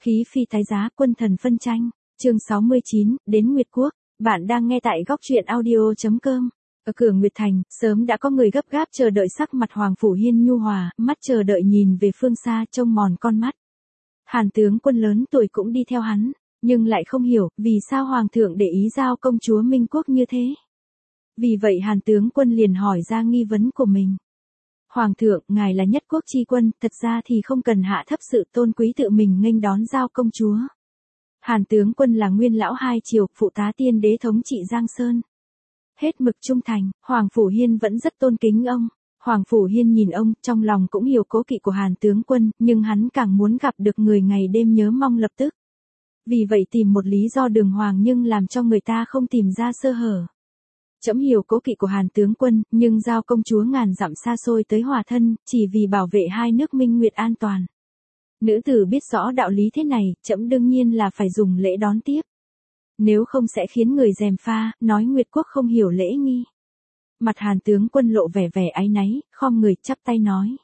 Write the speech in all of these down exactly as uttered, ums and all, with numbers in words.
Khí phi tái giá, quân thần phân tranh, chương sáu mươi chín, đến Nguyệt Quốc, bạn đang nghe tại góc truyện audio chấm com. Ở cửa Nguyệt Thành, sớm đã có người gấp gáp chờ đợi, sắc mặt Hoàng Phủ Hiên nhu hòa, mắt chờ đợi nhìn về phương xa trông mòn con mắt. Hàn tướng quân lớn tuổi cũng đi theo hắn, nhưng lại không hiểu vì sao Hoàng thượng để ý giao công chúa Minh Quốc như thế. Vì vậy Hàn tướng quân liền hỏi ra nghi vấn của mình. Hoàng thượng, ngài là nhất quốc chi quân, thật ra thì không cần hạ thấp sự tôn quý tự mình nghênh đón giao công chúa. Hàn tướng quân là nguyên lão hai triều, phụ tá tiên đế thống trị Giang Sơn. Hết mực trung thành, Hoàng Phủ Hiên vẫn rất tôn kính ông. Hoàng Phủ Hiên nhìn ông, trong lòng cũng hiểu cố kỵ của Hàn tướng quân, nhưng hắn càng muốn gặp được người ngày đêm nhớ mong lập tức. Vì vậy tìm một lý do đường hoàng nhưng làm cho người ta không tìm ra sơ hở. Trẫm hiểu cố kỵ của Hàn tướng quân, nhưng giao công chúa ngàn dặm xa xôi tới hòa thân, chỉ vì bảo vệ hai nước Minh Nguyệt an toàn. Nữ tử biết rõ đạo lý thế này, trẫm đương nhiên là phải dùng lễ đón tiếp. Nếu không sẽ khiến người gièm pha, nói Nguyệt Quốc không hiểu lễ nghi. Mặt Hàn tướng quân lộ vẻ vẻ áy náy, khom người chắp tay nói.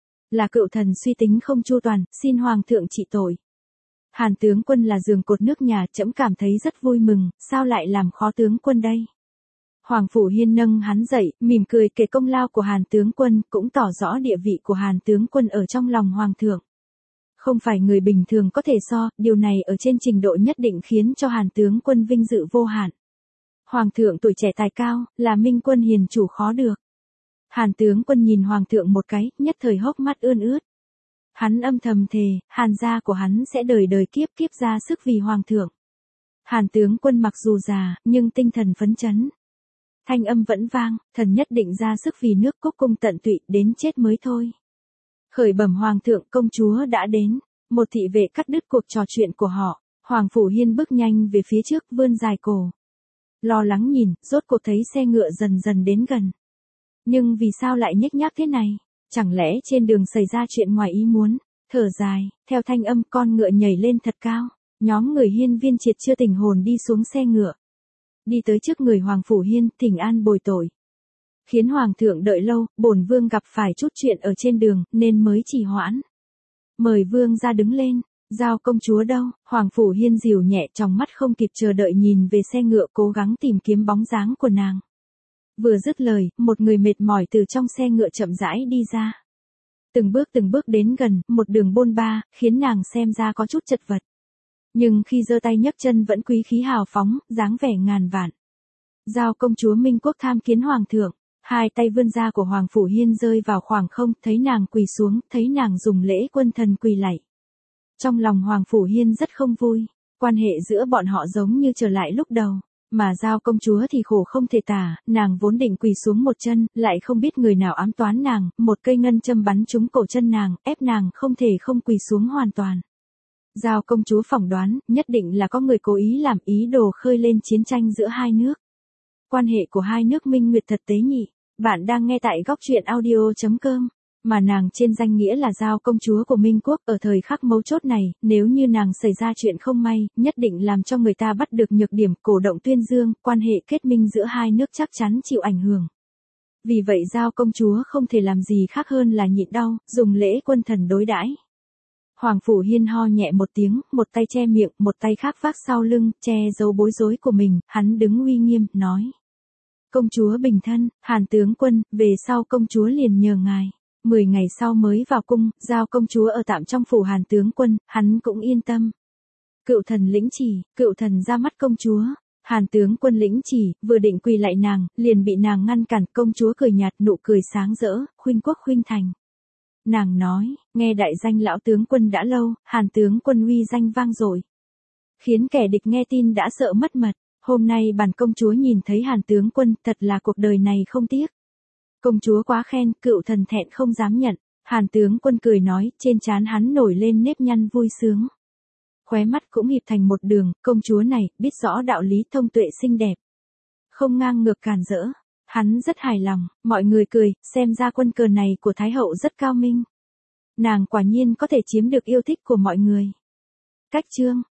Là cựu thần suy tính không chu toàn, xin Hoàng thượng trị tội. Hàn tướng quân là giường cột nước nhà, trẫm cảm thấy rất vui mừng, sao lại làm khó tướng quân đây? Hoàng Phủ Hiên nâng hắn dậy, mỉm cười kể công lao của Hàn tướng quân, cũng tỏ rõ địa vị của Hàn tướng quân ở trong lòng Hoàng thượng. Không phải người bình thường có thể so, điều này ở trên trình độ nhất định khiến cho Hàn tướng quân vinh dự vô hạn. Hoàng thượng tuổi trẻ tài cao, là minh quân hiền chủ khó được. Hàn tướng quân nhìn Hoàng thượng một cái, nhất thời hốc mắt ươn ướt. Hắn âm thầm thề, Hàn gia của hắn sẽ đời đời kiếp kiếp ra sức vì Hoàng thượng. Hàn tướng quân mặc dù già, nhưng tinh thần phấn chấn. Thanh âm vẫn vang, thần nhất định ra sức vì nước cúc cung tận tụy, đến chết mới thôi. Khởi bẩm Hoàng thượng, công chúa đã đến. Một thị vệ cắt đứt cuộc trò chuyện của họ. Hoàng Phủ Hiên bước nhanh về phía trước, vươn dài cổ. Lo lắng nhìn, rốt cuộc thấy xe ngựa dần dần đến gần. Nhưng vì sao lại nhếch nhác thế này? Chẳng lẽ trên đường xảy ra chuyện ngoài ý muốn? Thở dài, theo thanh âm con ngựa nhảy lên thật cao. Nhóm người Hiên Viên Triệt chưa tỉnh hồn đi xuống xe ngựa. Đi tới trước người Hoàng Phủ Hiên, thỉnh an bồi tội. Khiến Hoàng thượng đợi lâu, bổn vương gặp phải chút chuyện ở trên đường, nên mới trì hoãn. Mời vương ra đứng lên. Giao công chúa đâu? Hoàng Phủ Hiên dìu nhẹ, trong mắt không kịp chờ đợi nhìn về xe ngựa, cố gắng tìm kiếm bóng dáng của nàng. Vừa dứt lời, một người mệt mỏi từ trong xe ngựa chậm rãi đi ra. Từng bước từng bước đến gần, một đường bôn ba, khiến nàng xem ra có chút chật vật. Nhưng khi giơ tay nhấc chân vẫn quý khí hào phóng, dáng vẻ ngàn vạn. Giao công chúa Minh Quốc tham kiến Hoàng thượng. Hai tay vươn ra của Hoàng Phủ Hiên rơi vào khoảng không, thấy nàng quỳ xuống, thấy nàng dùng lễ quân thần quỳ lạy. Trong lòng Hoàng Phủ Hiên rất không vui, quan hệ giữa bọn họ giống như trở lại lúc đầu, mà giao công chúa thì khổ không thể tả, nàng vốn định quỳ xuống một chân, lại không biết người nào ám toán nàng, một cây ngân châm bắn trúng cổ chân nàng, ép nàng không thể không quỳ xuống hoàn toàn. Giao công chúa phỏng đoán, nhất định là có người cố ý làm ý đồ khơi lên chiến tranh giữa hai nước. Quan hệ của hai nước Minh Nguyệt thật tế nhị. Bạn đang nghe tại góc truyện audio chấm com. Mà nàng trên danh nghĩa là giao công chúa của Minh Quốc, ở thời khắc mấu chốt này, nếu như nàng xảy ra chuyện không may, nhất định làm cho người ta bắt được nhược điểm, cổ động tuyên dương, quan hệ kết minh giữa hai nước chắc chắn chịu ảnh hưởng. Vì vậy giao công chúa không thể làm gì khác hơn là nhịn đau, dùng lễ quân thần đối đãi. Hoàng Phủ Hiên ho nhẹ một tiếng, một tay che miệng, một tay khác vác sau lưng, che giấu bối rối của mình, hắn đứng uy nghiêm, nói. Công chúa bình thân, Hàn tướng quân, về sau công chúa liền nhờ ngài. Mười ngày sau mới vào cung, giao công chúa ở tạm trong phủ Hàn tướng quân, hắn cũng yên tâm. Cựu thần lĩnh chỉ, cựu thần ra mắt công chúa. Hàn tướng quân lĩnh chỉ, vừa định quỳ lại nàng, liền bị nàng ngăn cản, công chúa cười nhạt, nụ cười sáng rỡ, khuynh quốc khuynh thành. Nàng nói, nghe đại danh lão tướng quân đã lâu, Hàn tướng quân uy danh vang dội, khiến kẻ địch nghe tin đã sợ mất mật. Hôm nay bản công chúa nhìn thấy Hàn tướng quân, thật là cuộc đời này không tiếc. Công chúa quá khen, cựu thần thẹn không dám nhận. Hàn tướng quân cười nói, trên trán hắn nổi lên nếp nhăn vui sướng. Khóe mắt cũng hiệp thành một đường, công chúa này, biết rõ đạo lý, thông tuệ xinh đẹp. Không ngang ngược càn rỡ. Hắn rất hài lòng, mọi người cười, xem ra quân cờ này của Thái hậu rất cao minh. Nàng quả nhiên có thể chiếm được yêu thích của mọi người. Cách chương.